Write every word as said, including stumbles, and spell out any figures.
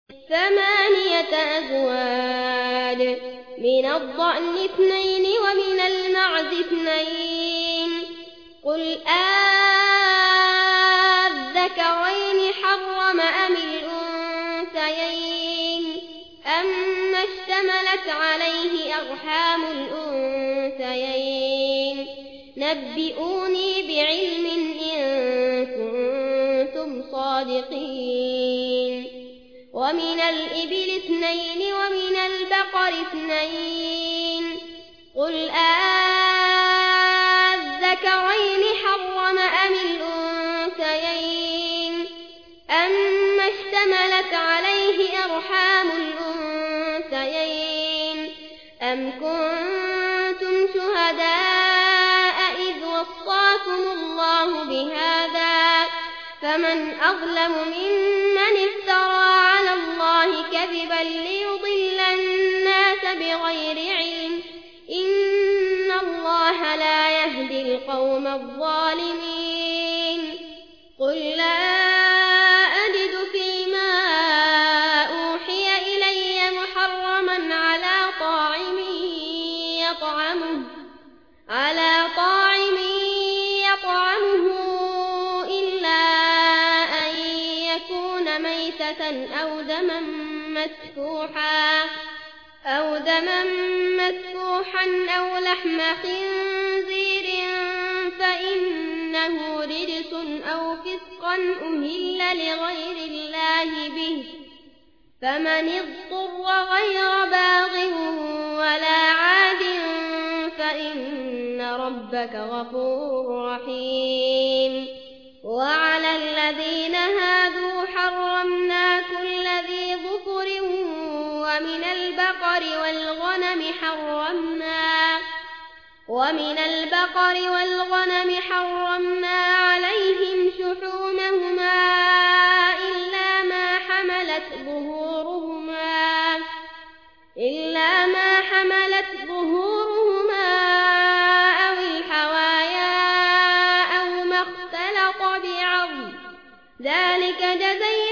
ثمانية أزواج من الضأن اثنين ومن المعز اثنين قل أذكرين حرم أم الأنثيين أما اشتملت عليه أرحام الأنثيين نبئوني بعلم إن كنتم صادقين ومن الإبل اثنين ومن البقر اثنين قل أذكرين حرم أم الأنثيين أما اشتملت عليه أرحام الأنثيين أم كنتم شهداء إذ وصاكم الله بهذا فمن أظلم ممن افترى على الله كذبا ليضل الناس بغير علم إن الله لا يهدي القوم الظالمين قل لا أجد فيما أوحي إلي محرما على طاعم يطعمه على طاعم يطعمه إلا أن يكون ميتة أو دما مسفوحا أو دما مسفوحا أو لحم خنزير فإنه رجس أو فسقا أهل لغير الله به فمن اضطر غير باغ ولا عاد فإن ربك غفور رحيم وعلى الذين هادوا حرمنا كل ذي ظفر ومن البقر والغنم حرمنا ومن البقر والغنم حرمنا عليهم شحومهما إلا ما حملت ظهورهما إلا ما حملت ظهورهما أو الحوايا أو ما اختلط بعظم ذلك جزيناهم